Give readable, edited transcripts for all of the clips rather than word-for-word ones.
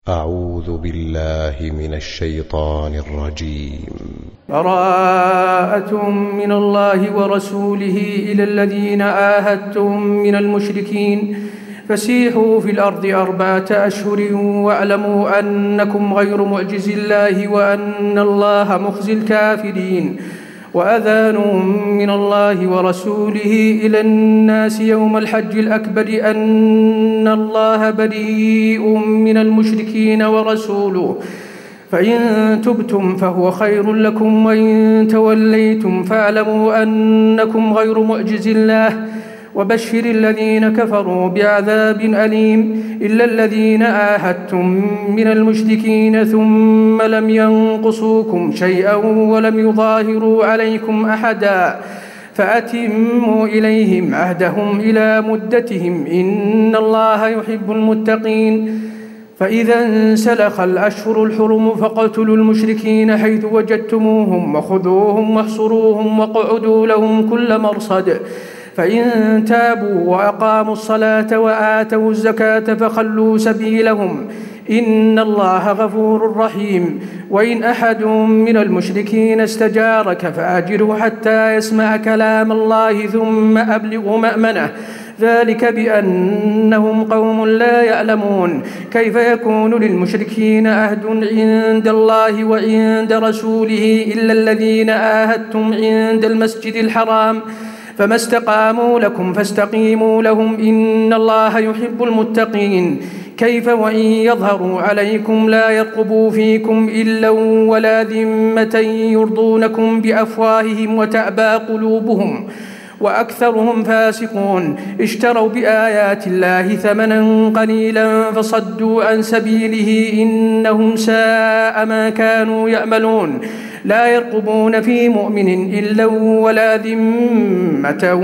أعوذ بالله من الشيطان الرجيم. براءة من الله ورسوله إلى الذين عاهدتم من المشركين فسيحوا في الأرض 4 أشهر واعلموا أنكم غير معجز الله وأن الله مخزي الكافرين. وأذان من الله ورسوله إلى الناس يوم الحج الأكبر أن الله بريء من المشركين ورسوله فإن تبتم فهو خير لكم وإن توليتم فاعلموا أنكم غير معجز الله وبشر الذين كفروا بعذاب أليم إلا الذين عاهدتم من المشركين ثم لم ينقصوكم شيئا ولم يظاهروا عليكم أحدا فأتموا إليهم عهدهم إلى مدتهم إن الله يحب المتقين. فإذا انسلخ الأشهر الحرم فاقتلوا المشركين حيث وجدتموهم وخذوهم واحصروهم واقعدوا لهم كل مرصد فإن تابوا وأقاموا الصلاة وآتوا الزكاة فخلوا سبيلهم إن الله غفور رحيم. وإن أحد من المشركين استجارك فأجره حتى يسمع كلام الله ثم أبلغ مأمنه ذلك بأنهم قوم لا يعلمون. كيف يكون للمشركين عهد عند الله وعند رسوله إلا الذين عاهدتم عند المسجد الحرام فما استقاموا لكم فاستقيموا لهم إن الله يحب المتقين. كيف وإن يظهروا عليكم لا يرقبوا فيكم إلا ولا ذمة يرضونكم بأفواههم وتأبى قلوبهم وأكثرهم فاسقون. اشتروا بآيات الله ثمنا قليلا فصدوا عن سبيله إنهم ساء ما كانوا يعملون. لا يرقبون في مؤمن إلا ولا ذمة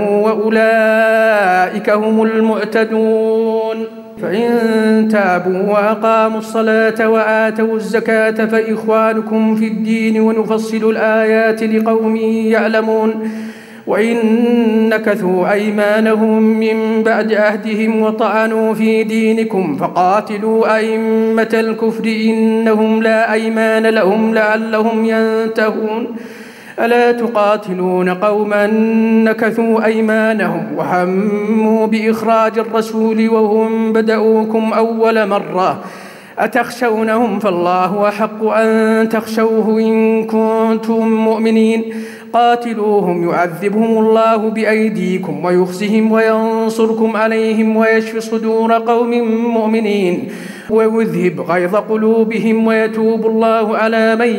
وأولئك هم المعتدون. فإن تابوا وأقاموا الصلاة وآتوا الزكاة فإخوانكم في الدين ونفصل الآيات لقوم يعلمون. وإن نكثوا أيمانهم من بعد عهدهم وطعنوا في دينكم فقاتلوا أئمة الكفر إنهم لا أيمان لهم لعلهم ينتهون. ألا تقاتلون قوما نكثوا أيمانهم وهموا بإخراج الرسول وهم بدؤوكم أول مرة أتخشونهم فالله أحق أن تخشوه إن كنتم مؤمنين. قاتلوهم يعذبهم الله بأيديكم ويخزهم وينصركم عليهم ويشفي صدور قوم مؤمنين ويذهب غيظ قلوبهم ويتوب الله على من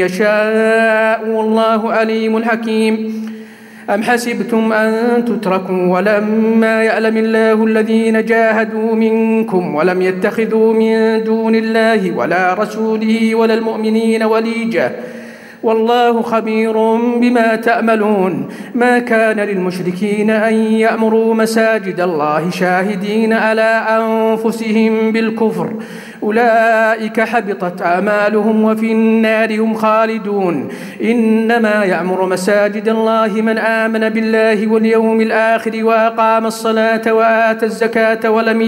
يشاء والله عليم حكيم. أم حسبتم أن تتركوا ولما يعلم الله الذين جاهدوا منكم ولم يتخذوا من دون الله ولا رسوله ولا المؤمنين وليجة والله خبير بما تعملون. ما كان للمشركين أن يأمروا مساجد الله شاهدين على أنفسهم بالكفر أولئك حبطت أعمالهم وفي النار هم خالدون. إنما يأمر مساجد الله من آمن بالله واليوم الآخر وأقام الصلاة وآتى الزكاة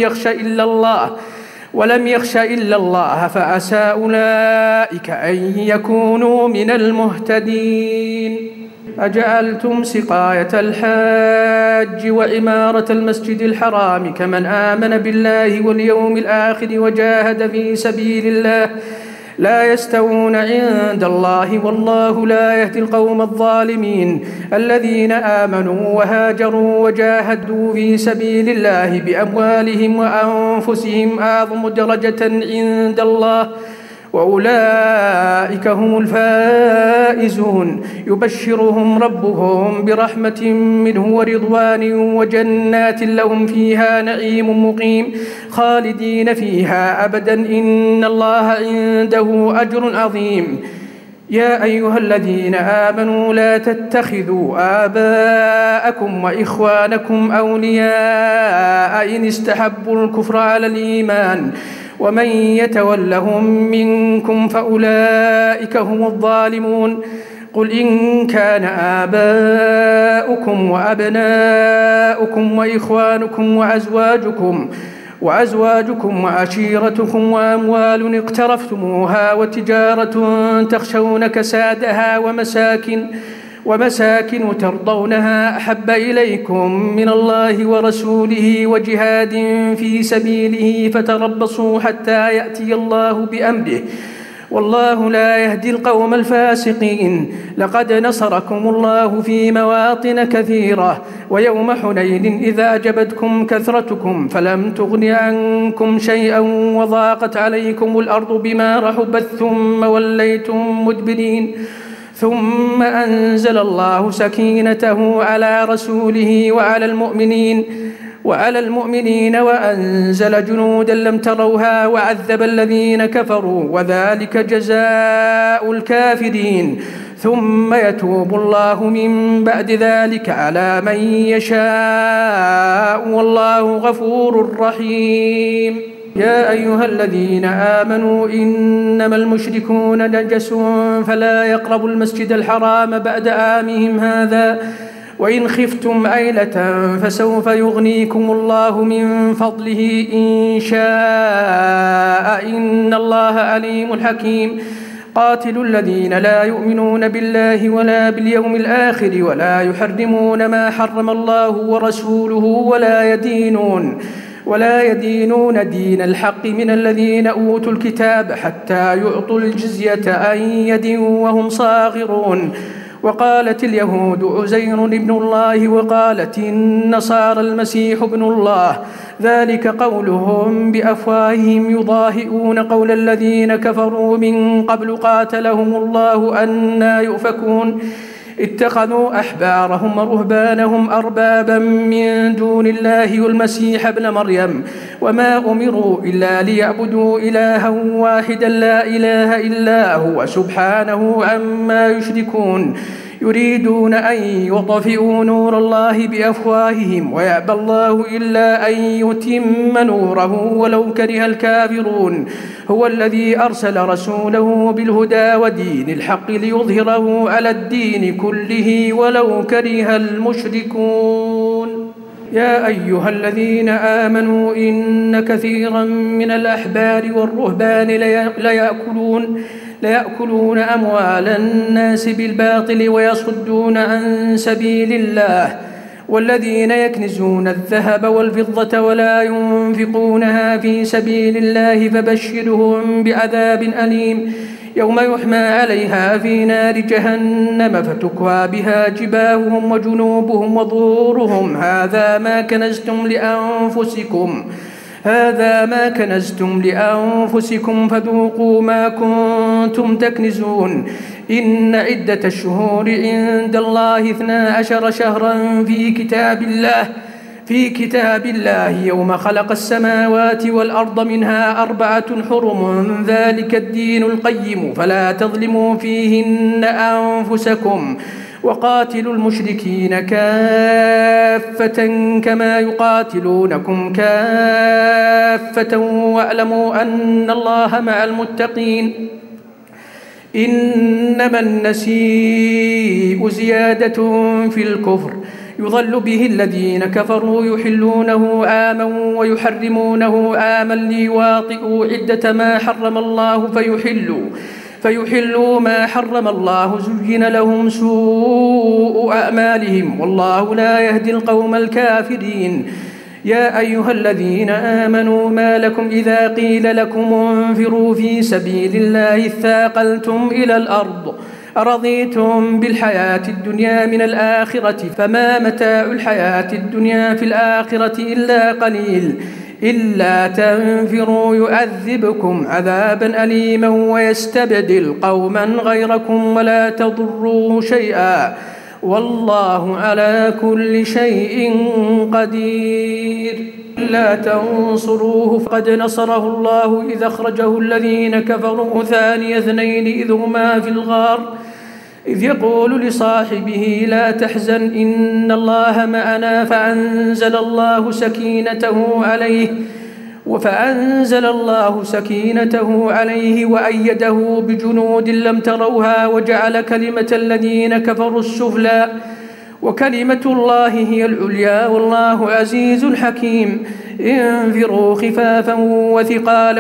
ولم يخش إلا الله فعسى أولئك أن يكونوا من المهتدين. أجعلتم سقاية الحاج وعمارة المسجد الحرام كمن آمن بالله واليوم الآخر وجاهد في سبيل الله لا يستوون عند الله والله لا يهدي القوم الظالمين. الذين آمنوا وهاجروا وجاهدوا في سبيل الله بأموالهم وأنفسهم أعظم درجة عند الله وأولئك هم الفائزون. يبشرهم ربهم برحمة منه ورضوان وجنات لهم فيها نعيم مقيم خالدين فيها أبدا إن الله عنده أجر عظيم. يا أيها الذين آمنوا لا تتخذوا آباءكم وإخوانكم أولياء إن استحبوا الكفر على الإيمان ومن يتولهم منكم فأولئك هم الظالمون. قل إن كان آباؤكم وأبناؤكم وإخوانكم وأزواجكم وأزواجكم وعشيرتكم وأموال اقترفتموها وتجارة تخشون كسادها ومساكن ترضونها أحب إليكم من الله ورسوله وجهاد في سبيله فتربصوا حتى يأتي الله بأمره والله لا يهدي القوم الفاسقين. لقد نصركم الله في مواطن كثيرة ويوم حنين إذا أعجبتكم كثرتكم فلم تغن عنكم شيئا وضاقت عليكم الأرض بما رحبت ثم وليتم مدبرين ثم أنزل الله سكينته على رسوله وعلى المؤمنين وأنزل جنودا لم تروها وعذب الذين كفروا وذلك جزاء الكافرين ثم يتوب الله من بعد ذلك على من يشاء والله غفور رحيم. يا أيها الذين آمنوا إنما المشركون نجس فلا يقربوا المسجد الحرام بعد عامهم هذا وإن خفتم عيلة فسوف يغنيكم الله من فضله إن شاء إن الله عليم حكيم. قاتلوا الذين لا يؤمنون بالله ولا باليوم الآخر ولا يحرمون ما حرم الله ورسوله ولا يدينون دين الحق من الذين أوتوا الكتاب حتى يعطوا الجزية عن يد وهم صاغرون. وقالت اليهود عزير ابن الله وقالت النصارى المسيح ابن الله ذلك قولهم بأفواههم يضاهئون قول الذين كفروا من قبل قاتلهم الله أنى يؤفكون. اتخذوا أحبارهم ورهبانهم أربابا من دون الله والمسيح ابن مريم وما أمروا إلا ليعبدوا إلها واحدا لا إله إلا هو سبحانه عما يشركون. يريدون أن يطفئوا نور الله بأفواههم ويأبى الله إلا أن يتم نوره ولو كره الكافرون. هو الذي أرسل رسوله بالهدى ودين الحق ليظهره على الدين كله ولو كره المشركون. يا أيها الذين آمنوا إن كثيرا من الأحبار والرهبان ليأكلون أموال الناس بالباطل ويصدون عن سبيل الله والذين يكنزون الذهب والفضة ولا ينفقونها في سبيل الله فبشرهم بعذاب أليم يوم يحمى عليها في نار جهنم فتكوى بها جباههم وجنوبهم وظهورهم هذا ما كنزتم لأنفسكم فذوقوا ما كنتم تكنزون. إن عدة الشهور عند الله 12 شهرا في كتاب الله يوم خلق السماوات والأرض منها 4 حرم ذلك الدين القيم فلا تظلموا فيهن أنفسكم وقاتلوا المشركين كافة كما يقاتلونكم كافة واعلموا أن الله مع المتقين. إنما النسيء زيادة في الكفر يضل به الذين كفروا يحلونه عاما ويحرمونه عاما ليواطئوا عدة ما حرم الله فيحلوا ما حرم الله زين لهم سوء أعمالهم والله لا يهدي القوم الكافرين. يا أيها الذين آمنوا ما لكم إذا قيل لكم انفروا في سبيل الله اثاقلتم إلى الأرض أرضيتم بالحياة الدنيا من الآخرة فما متاع الحياة الدنيا في الآخرة إلا قليل إلا تنفروا يعذبكم عذابا أليما ويستبدل قوما غيركم ولا تضروه شيئا والله على كل شيء قدير. لا تنصروه فقد نصره الله إذ أخرجه الذين كفروا ثاني اثنين إذ هما في الغار إذ يقول لصاحبه لا تحزن إن الله معنا فأنزل الله سكينته عليه وأيده بجنود لم تروها وجعل كلمة الذين كفروا السفلى وكلمة الله هي العليا والله عزيز حكيم. انفروا خفافا وثقالا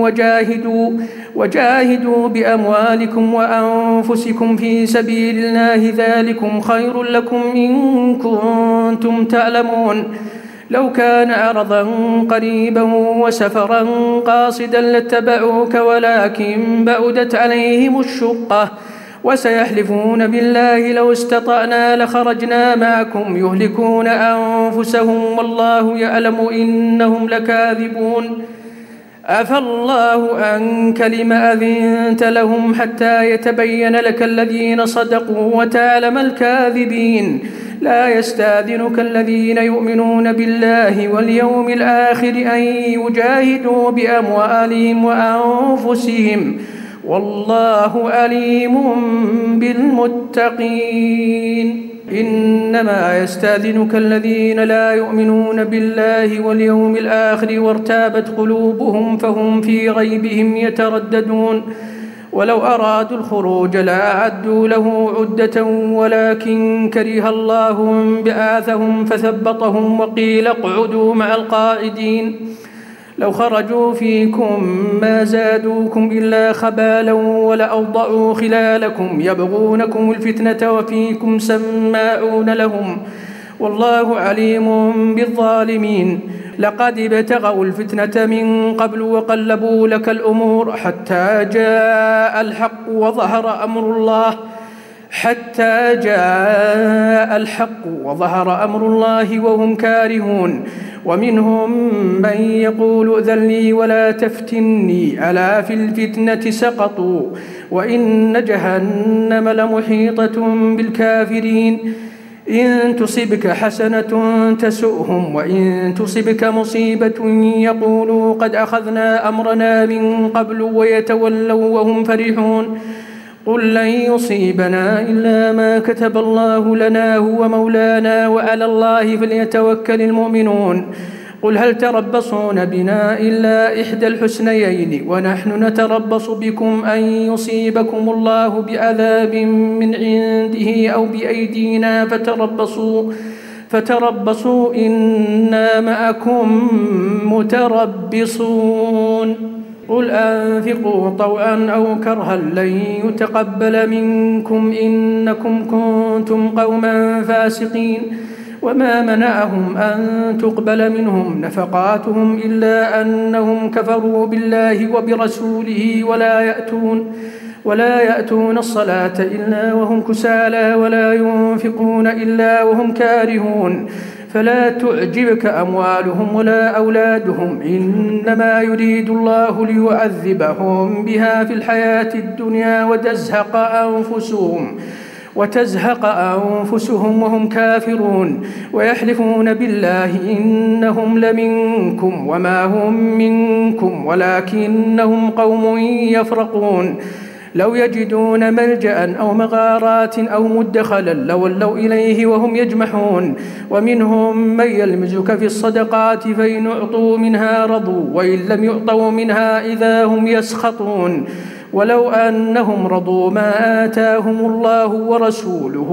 وجاهدوا بأموالكم وأنفسكم في سبيل الله، ذلكم خير لكم إن كنتم تعلمون. لو كان عرضا قريبا وسفرا قاصدا لاتبعوك ولكن بعدت عليهم الشقة، وسيحلفون بالله لو استطعنا لخرجنا معكم يهلكون أنفسهم والله يعلم إنهم لكاذبون. عفى الله عنك لم أذنت لهم حتى يتبين لك الذين صدقوا وتعلم الكاذبين. لا يستأذنك الذين يؤمنون بالله واليوم الآخر أن يجاهدوا بأموالهم وأنفسهم والله عليم بالمتقين. إنما يستأذنك الذين لا يؤمنون بالله واليوم الآخر وارتابت قلوبهم فهم في ريبهم يترددون. ولو أرادوا الخروج لأعدوا له عدة ولكن كره الله بعاثهم فثبطهم وقيل اقعدوا مع القاعدين. لو خرجوا فيكم ما زادوكم إلا خبالا ولأوضعوا خلالكم يبغونكم الفتنة وفيكم سماعون لهم والله عليم بالظالمين. لقد ابتغوا الفتنة من قبل وقلبوا لك الأمور حتى جاء الحق وظهر أمر الله وهم كارهون. ومنهم من يقول ائذن لي ولا تفتني ألا في الفتنة سقطوا وإن جهنم لمحيطة بالكافرين. إن تصبك حسنة تسؤهم وإن تصبك مصيبة يقولوا قد أخذنا أمرنا من قبل ويتولوا وهم فرحون. قل لن يصيبنا إلا ما كتب الله لنا هو مولانا وعلى الله فليتوكل المؤمنون. قل هل تربصون بنا إلا إحدى الحسنيين ونحن نتربص بكم أن يصيبكم الله بعذاب من عنده أو بأيدينا فتربصوا إنا معكم متربصون. قل أنفقوا طوعا أو كرها لن يتقبل منكم إنكم كنتم قوما فاسقين. وما منعهم أن تقبل منهم نفقاتهم إلا أنهم كفروا بالله وبرسوله ولا يأتون الصلاة إلا وهم كسالى ولا ينفقون إلا وهم كارهون. فلا تعجبك أموالهم ولا أولادهم إنما يريد الله ليعذبهم بها في الحياة الدنيا وتزهق أنفسهم وهم كافرون. ويحلفون بالله إنهم لمنكم وما هم منكم ولكنهم قوم يفرقون. لو يجدون ملجأ أو مغارات أو مدخلا لولوا إليه وهم يجمحون. ومنهم من يلمزك في الصدقات فإن أعطوا منها رضوا وإن لم يعطوا منها إذا هم يسخطون. ولو أنهم رضوا ما آتاهم الله ورسوله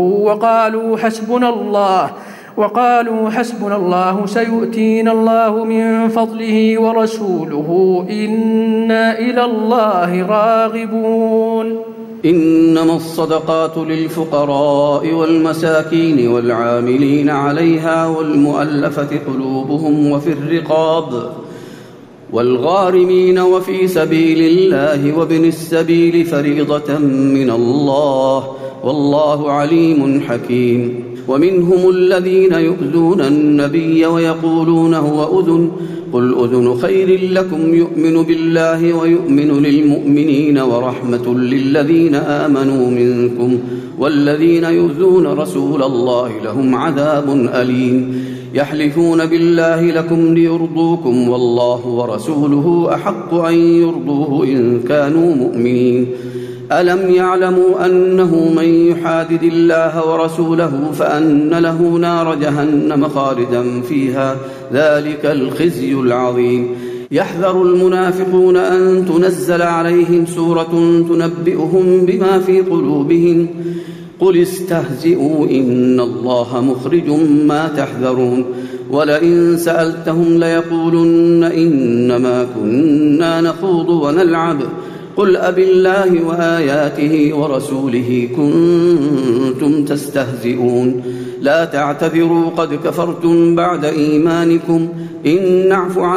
وقالوا حسبنا الله سيؤتينا الله من فضله ورسوله إنا إلى الله راغبون. إنما الصدقات للفقراء والمساكين والعاملين عليها والمؤلفة قلوبهم وفي الرقاب والغارمين وفي سبيل الله وابن السبيل فريضة من الله والله عليم حكيم. ومنهم الذين يؤذون النبي ويقولون هو أذن قل أذن خير لكم يؤمن بالله ويؤمن للمؤمنين ورحمة للذين آمنوا منكم والذين يؤذون رسول الله لهم عذاب أليم. يحلفون بالله لكم ليرضوكم والله ورسوله أحق أن يرضوه إن كانوا مؤمنين. ألم يعلموا أنه من يحادد الله ورسوله فأن له نار جهنم خالدا فيها ذلك الخزي العظيم. يحذر المنافقون أن تنزل عليهم سورة تنبئهم بما في قلوبهم قل استهزئوا إن الله مخرج ما تحذرون. ولئن سألتهم ليقولن إنما كنا نخوض ونلعب قل أبالله وآياته ورسوله كنتم تستهزئون لا تعتذروا قد كفرتم بعد إيمانكم إن نعف عن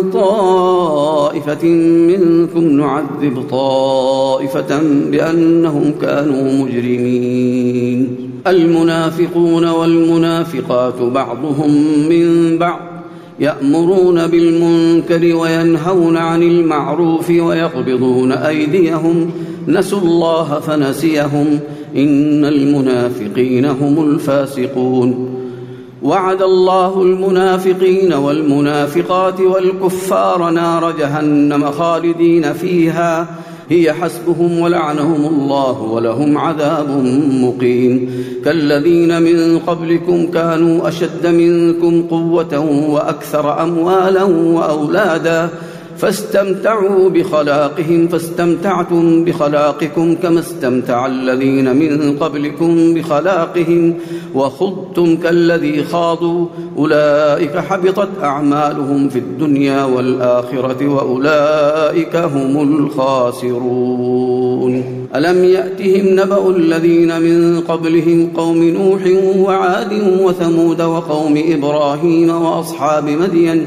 طائفة منكم نعذب طائفة بأنهم كانوا مجرمين المنافقون والمنافقات بعضهم من بعض يأمرون بالمنكر وينهون عن المعروف ويقبضون أيديهم نسوا الله فنسيهم إن المنافقين هم الفاسقون وعد الله المنافقين والمنافقات والكفار نار جهنم خالدين فيها هي حسبهم ولعنهم الله ولهم عذاب مقيم كالذين من قبلكم كانوا أشد منكم قوة وأكثر أموالا وأولادا فاستمتعوا بخلاقهم فاستمتعتم بخلاقكم كما استمتع الذين من قبلكم بخلاقهم وخضتم كالذي خاضوا أولئك حبطت أعمالهم في الدنيا والآخرة وأولئك هم الخاسرون ألم يأتهم نبأ الذين من قبلهم قوم نوح وعاد وثمود وقوم إبراهيم وأصحاب مدين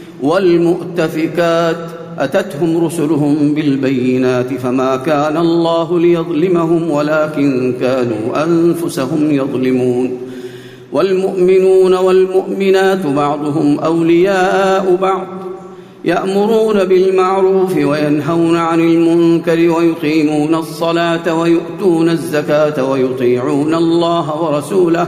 والمؤتفكات أتتهم رسلهم بالبينات فما كان الله ليظلمهم ولكن كانوا أنفسهم يظلمون والمؤمنون والمؤمنات بعضهم أولياء بعض يأمرون بالمعروف وينهون عن المنكر ويقيمون الصلاة ويؤتون الزكاة ويطيعون الله ورسوله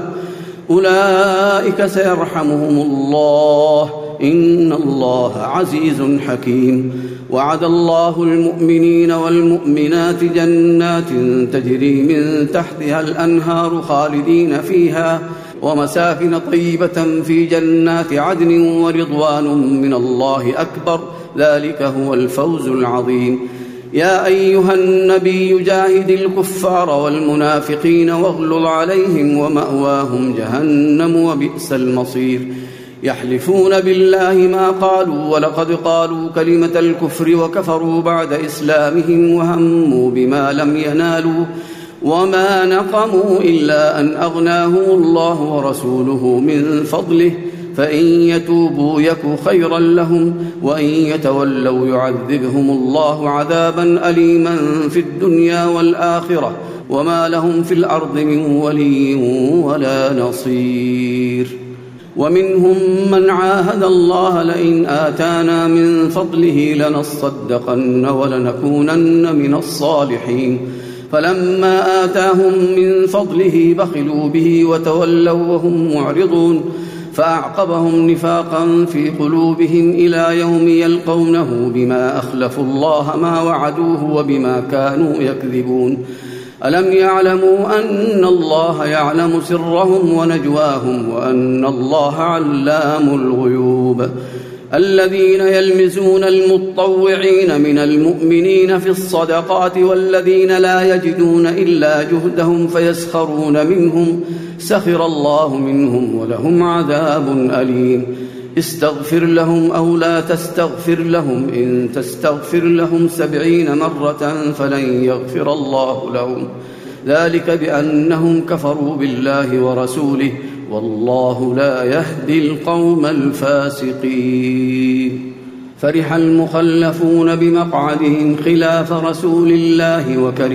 أولئك سيرحمهم الله إن الله عزيز حكيم وعد الله المؤمنين والمؤمنات جنات تجري من تحتها الأنهار خالدين فيها ومساكن طيبة في جنات عدن ورضوان من الله أكبر ذلك هو الفوز العظيم يا أيها النبي جاهد الكفار والمنافقين واغلظ عليهم ومأواهم جهنم وبئس المصير يحلفون بالله ما قالوا ولقد قالوا كلمة الكفر وكفروا بعد إسلامهم وهموا بما لم ينالوا وما نقموا إلا أن أغناهم الله ورسوله من فضله فإن يتوبوا يك خيرا لهم وإن يتولوا يعذبهم الله عذابا أليما في الدنيا والآخرة وما لهم في الأرض من ولي ولا نصير ومنهم من عاهد الله لئن آتانا من فضله لنصدقن ولنكونن من الصالحين فلما آتاهم من فضله بخلوا به وتولوا وهم معرضون فأعقبهم نفاقا في قلوبهم إلى يوم يلقونه بما أخلفوا الله ما وعدوه وبما كانوا يكذبون ألم يعلموا أن الله يعلم سرهم ونجواهم وأن الله علام الغيوب الذين يلمزون المتطوعين من المؤمنين في الصدقات والذين لا يجدون إلا جهدهم فيسخرون منهم سخر الله منهم ولهم عذاب أليم استغفر لهم أو لا تستغفر لهم إن تستغفر لهم 70 مرة فلن يغفر الله لهم ذلك بأنهم كفروا بالله ورسوله والله لا يهدي القوم الفاسقين فرح المخلفون بمقعدهم خلاف رسول الله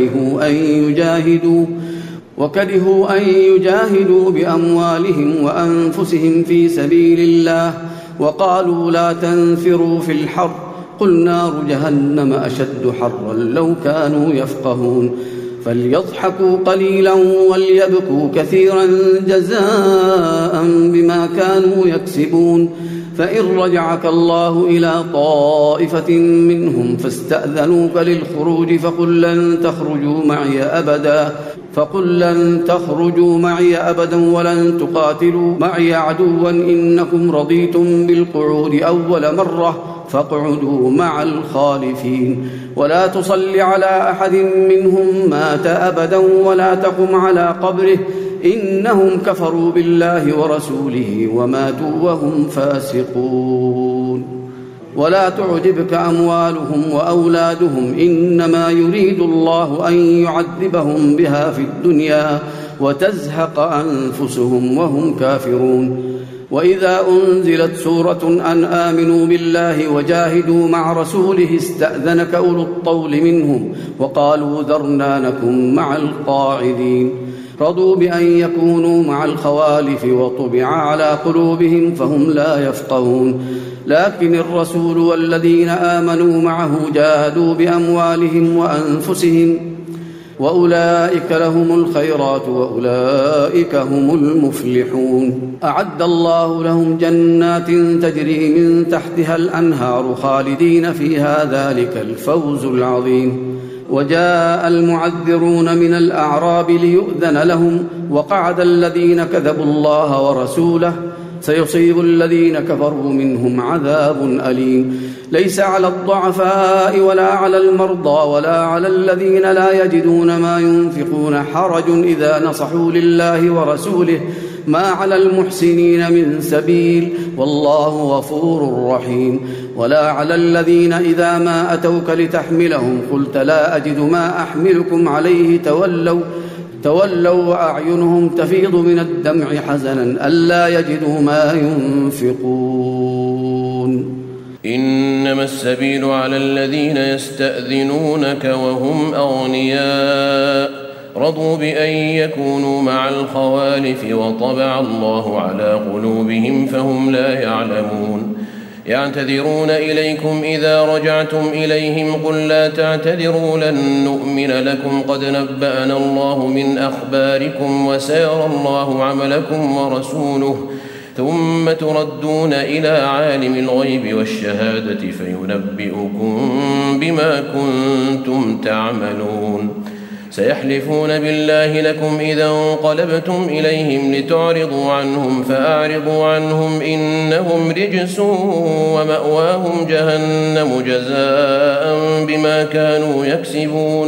وكرهوا أن يجاهدوا بأموالهم وأنفسهم في سبيل الله وقالوا لا تنفروا في الحر قل نار جهنم أشد حرا لو كانوا يفقهون فليضحكوا قليلا وليبكوا كثيرا جزاء بما كانوا يكسبون فإن رجعك الله إلى طائفة منهم فاستأذنوك للخروج فقل لن تخرجوا معي أبدا ولن تقاتلوا معي عدوا إنكم رضيتم بالقعود أول مرة فاقعدوا مع الخالفين ولا تصل على أحد منهم مات أبدا ولا تقم على قبره إنهم كفروا بالله ورسوله وماتوا وهم فاسقون. ولا تعجبك أموالهم وأولادهم إنما يريد الله أن يعذبهم بها في الدنيا وتزهق أنفسهم وهم كافرون. وإذا أنزلت سورة أن آمنوا بالله وجاهدوا مع رسوله استأذنك أولو الطول منهم وقالوا ذرنا نكن مع القاعدين. رضوا بأن يكونوا مع الخوالف وطبع على قلوبهم فهم لا يفقهون. لكن الرسول والذين آمنوا معه جاهدوا بأموالهم وأنفسهم وأولئك لهم الخيرات وأولئك هم المفلحون. أعد الله لهم جنات تجري من تحتها الأنهار خالدين فيها ذلك الفوز العظيم. وجاء المعذرون من الأعراب ليؤذن لهم وقعد الذين كذبوا الله ورسوله سيصيب الذين كفروا منهم عذاب أليم. ليس على الضعفاء ولا على المرضى ولا على الذين لا يجدون ما ينفقون حرج إذا نصحوا لله ورسوله ما على المحسنين من سبيل والله غفور رحيم. ولا على الذين إذا ما أتوك لتحملهم قلت لا أجد ما أحملكم عليه تولوا وأعينهم تفيض من الدمع حزنا ألا يجدوا ما ينفقون. إنما السبيل على الذين يستأذنونك وهم أغنياء رضوا بأن يكونوا مع الخوالف وطبع الله على قلوبهم فهم لا يعلمون. يعتذرون إليكم إذا رجعتم إليهم قل لا تعتذروا لن نؤمن لكم قد نبأنا الله من أخباركم وسيرى الله عملكم ورسوله ثم تردون إلى عالم الغيب والشهادة فينبئكم بما كنتم تعملون. سيحلفون بالله لكم إذا انقلبتم إليهم لتعرضوا عنهم فأعرضوا عنهم إنهم رجس ومأواهم جهنم جزاء بما كانوا يكسبون.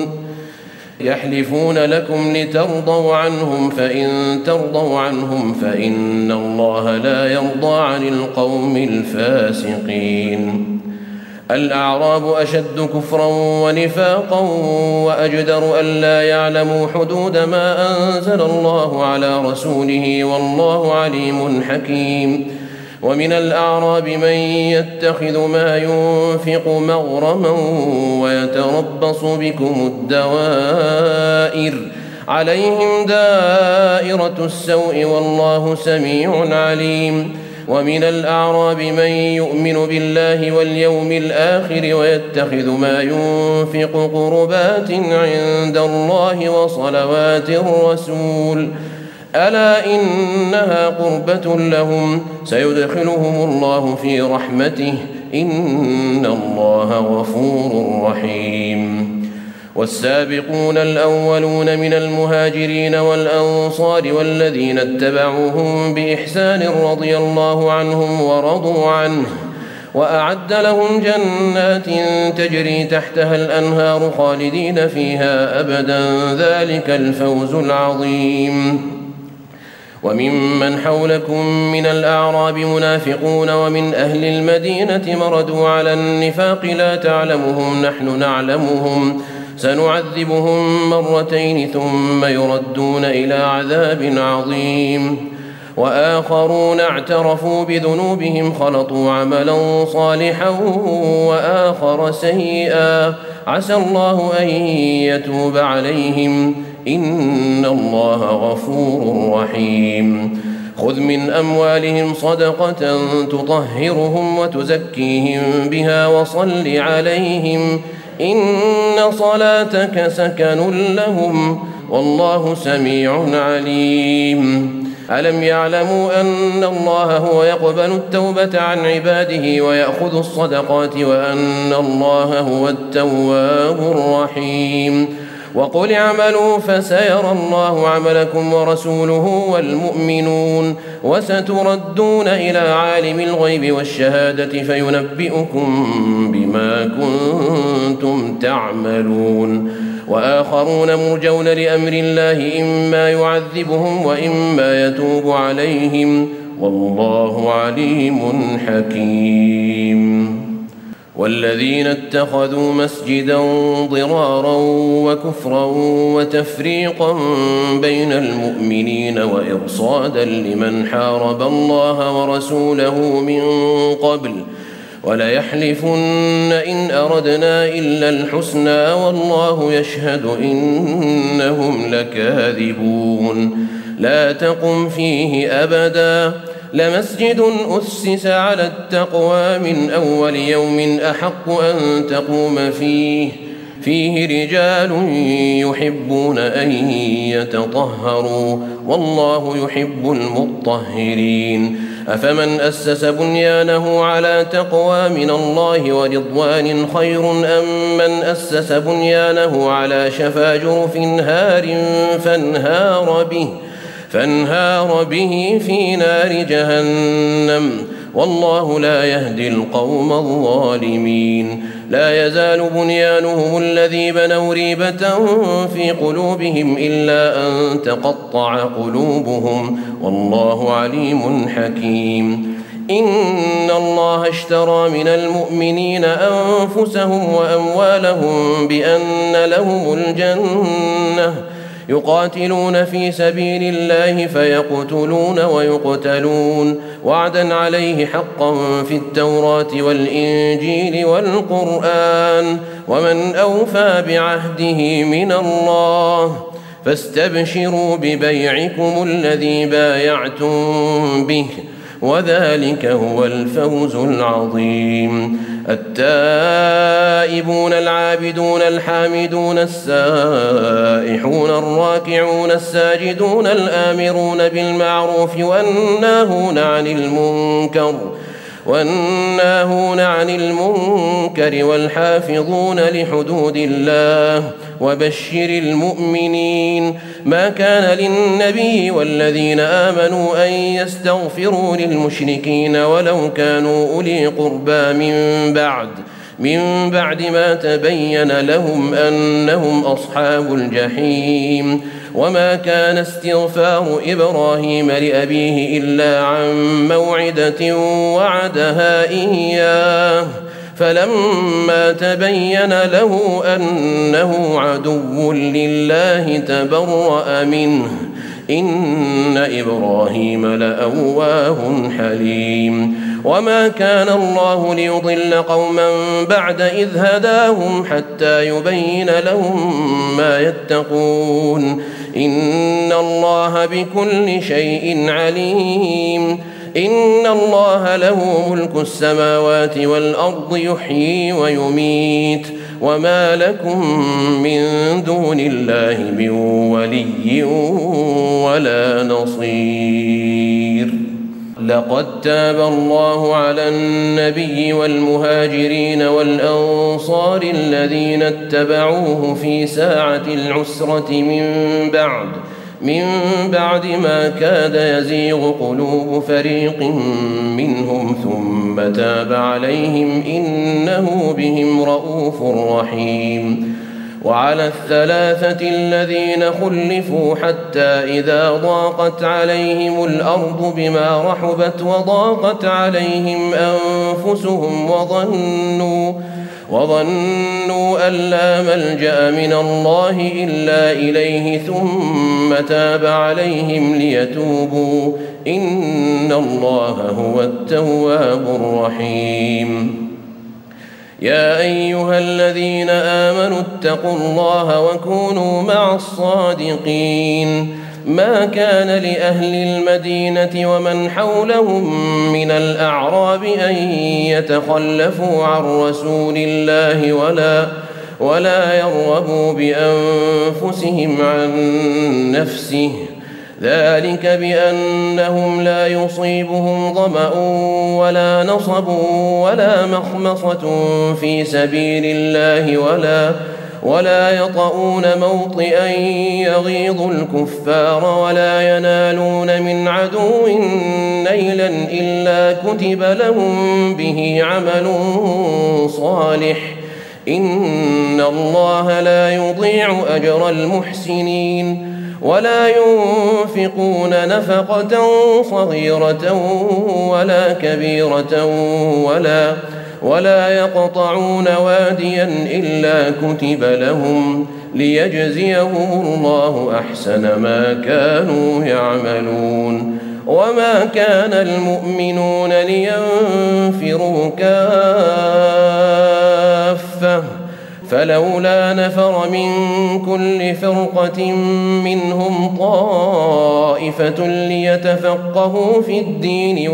يحلفون لكم لترضوا عنهم فإن ترضوا عنهم فإن الله لا يرضى عن القوم الفاسقين. الأعراب أشد كفرا ونفاقا وأجدر ألا يعلموا حدود ما أنزل الله على رسوله والله عليم حكيم. ومن الأعراب من يتخذ ما ينفق مغرما ويتربص بكم الدوائر عليهم دائرة السوء والله سميع عليم. ومن الأعراب من يؤمن بالله واليوم الآخر ويتخذ ما ينفق قربات عند الله وصلوات الرسول ألا إنها قربة لهم سيدخلهم الله في رحمته إن الله غفور رحيم. والسابقون الأولون من المهاجرين والأنصار والذين اتبعوهم بإحسان رضي الله عنهم ورضوا عنه وأعد لهم جنات تجري تحتها الأنهار خالدين فيها أبدا ذلك الفوز العظيم. وممن حولكم من الأعراب منافقون ومن أهل المدينة مردوا على النفاق لا تعلمهم نحن نعلمهم سنعذبهم مرتين ثم يردون إلى عذاب عظيم. وآخرون اعترفوا بذنوبهم خلطوا عملا صالحا وآخر سيئا عسى الله أن يتوب عليهم إن الله غفور رحيم. خذ من أموالهم صدقة تطهرهم وتزكيهم بها وصل عليهم إن صلاتك سكن لهم والله سميع عليم. ألم يعلموا أن الله هو يقبل التوبة عن عباده ويأخذ الصدقات وأن الله هو التواب الرحيم. وقل اعملوا فسيرى الله عملكم ورسوله والمؤمنون وستردون إلى عالم الغيب والشهادة فينبئكم بما كنتم تعملون وآخرون مرجون لأمر الله إما يعذبهم وإما يتوب عليهم والله عليم حكيم والذين اتخذوا مسجدا ضرارا وكفرا وتفريقا بين المؤمنين وإرصادا لمن حارب الله ورسوله من قبل وليحلفن إن أردنا إلا الحسنى والله يشهد إنهم لكاذبون لا تقم فيه أبدا لمسجد أسس على التقوى من أول يوم أحق أن تقوم فيه رجال يحبون أن يتطهروا والله يحب المطهرين أفمن أسس بنيانه على تقوى من الله ورضوان خير أم من أسس بنيانه على شفا جرف هار فانهار به في نار جهنم والله لا يهدي القوم الظالمين لا يزال بنيانهم الذي بنوا ريبة في قلوبهم إلا أن تقطع قلوبهم والله عليم حكيم إن الله اشترى من المؤمنين أنفسهم وأموالهم بأن لهم الجنة يقاتلون في سبيل الله فيقتلون ويقتلون وعدا عليه حقا في التوراة والإنجيل والقرآن ومن أوفى بعهده من الله فاستبشروا ببيعكم الذي بايعتم به وذلك هو الفوز العظيم التائبون العابدون الحامدون السائحون الراكعون الساجدون الآمرون بالمعروف والناهون عن المنكر والحافظون لحدود الله وبشر المؤمنين ما كان للنبي والذين آمنوا أن يستغفروا للمشركين ولو كانوا أولي قربى من بعد ما تبين لهم أنهم أصحاب الجحيم وما كان استغفار إبراهيم لأبيه إلا عن موعدة وعدها إياه فلما تبين له أنه عدو لله تبرأ منه إن إبراهيم لأواه حليم وما كان الله ليضل قوما بعد إذ هداهم حتى يبين لهم ما يتقون إن الله بكل شيء عليم إن الله له ملك السماوات والأرض يحيي ويميت وما لكم من دون الله من ولي ولا نصير لقد تاب الله على النبي والمهاجرين والأنصار الذين اتبعوه في ساعة العسرة من بعد ما كاد يزيغ قلوب فريق منهم ثم تاب عليهم إنه بهم رءوف رحيم وعلى الثلاثة الذين خلفوا حتى إذا ضاقت عليهم الأرض بما رحبت وضاقت عليهم أنفسهم وظنوا أن لا ملجأ من الله إلا إليه ثم تاب عليهم ليتوبوا إن الله هو التواب الرحيم يا أيها الذين آمنوا اتقوا الله وكونوا مع الصادقين ما كان لأهل المدينة ومن حولهم من الأعراب أن يتخلفوا عن رسول الله ولا يرغبوا بأنفسهم عن نفسه ذلك بأنهم لا يصيبهم ظمأ ولا نصب ولا مخمصة في سبيل الله ولا يطؤون موطئا يغيظ الكفار ولا ينالون من عدو نيلا إلا كتب لهم به عمل صالح إن الله لا يضيع أجر المحسنين ولا ينفقون نفقة صغيرة ولا كبيرة ولا يقطعون واديا إلا كتب لهم ليجزيهم الله أحسن ما كانوا يعملون وما كان المؤمنون لينفروا كافة فلولا نفر من كل فرقة منهم طائفة ليتفقهوا في الدين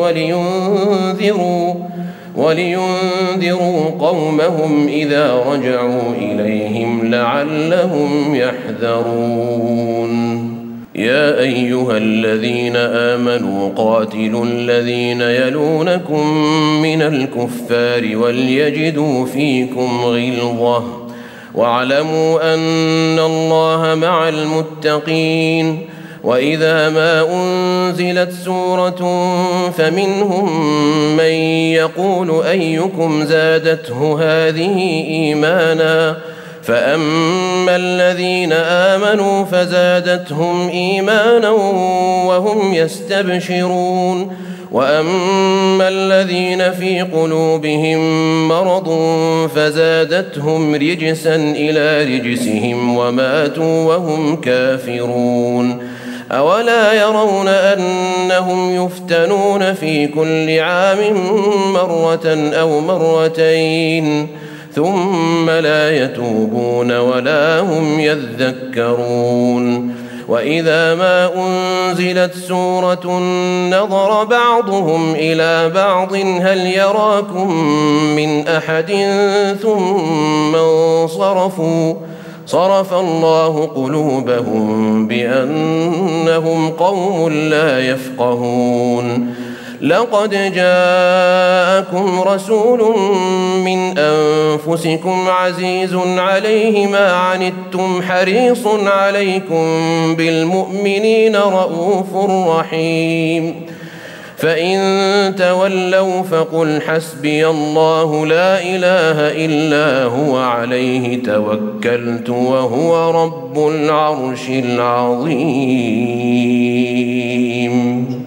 ولينذروا قومهم إذا رجعوا إليهم لعلهم يحذرون يا أيها الذين آمنوا قاتلوا الذين يلونكم من الكفار وليجدوا فيكم غلظة واعلموا أن الله مع المتقين وإذا ما أنزلت سورة فمنهم من يقول أيكم زادته هذه إيمانا فأما الذين آمنوا فزادتهم إيمانا وهم يستبشرون وأما الذين في قلوبهم مرض فزادتهم رجسا إلى رجسهم وماتوا وهم كافرون أولا يرون أنهم يفتنون في كل عام مرة أو مرتين ثم لا يتوبون ولا هم يذكرون وإذا ما أنزلت سورة نظر بعضهم إلى بعض هل يراكم من أحد ثم انصرفوا صرف الله قلوبهم بأنهم قوم لا يفقهون لقد جاءكم رسول من أنفسكم عزيز عليه ما عنتم حريص عليكم بالمؤمنين رؤوف رحيم فإن تولوا فقل حسبي الله لا إله إلا هو عليه توكلت وهو رب العرش العظيم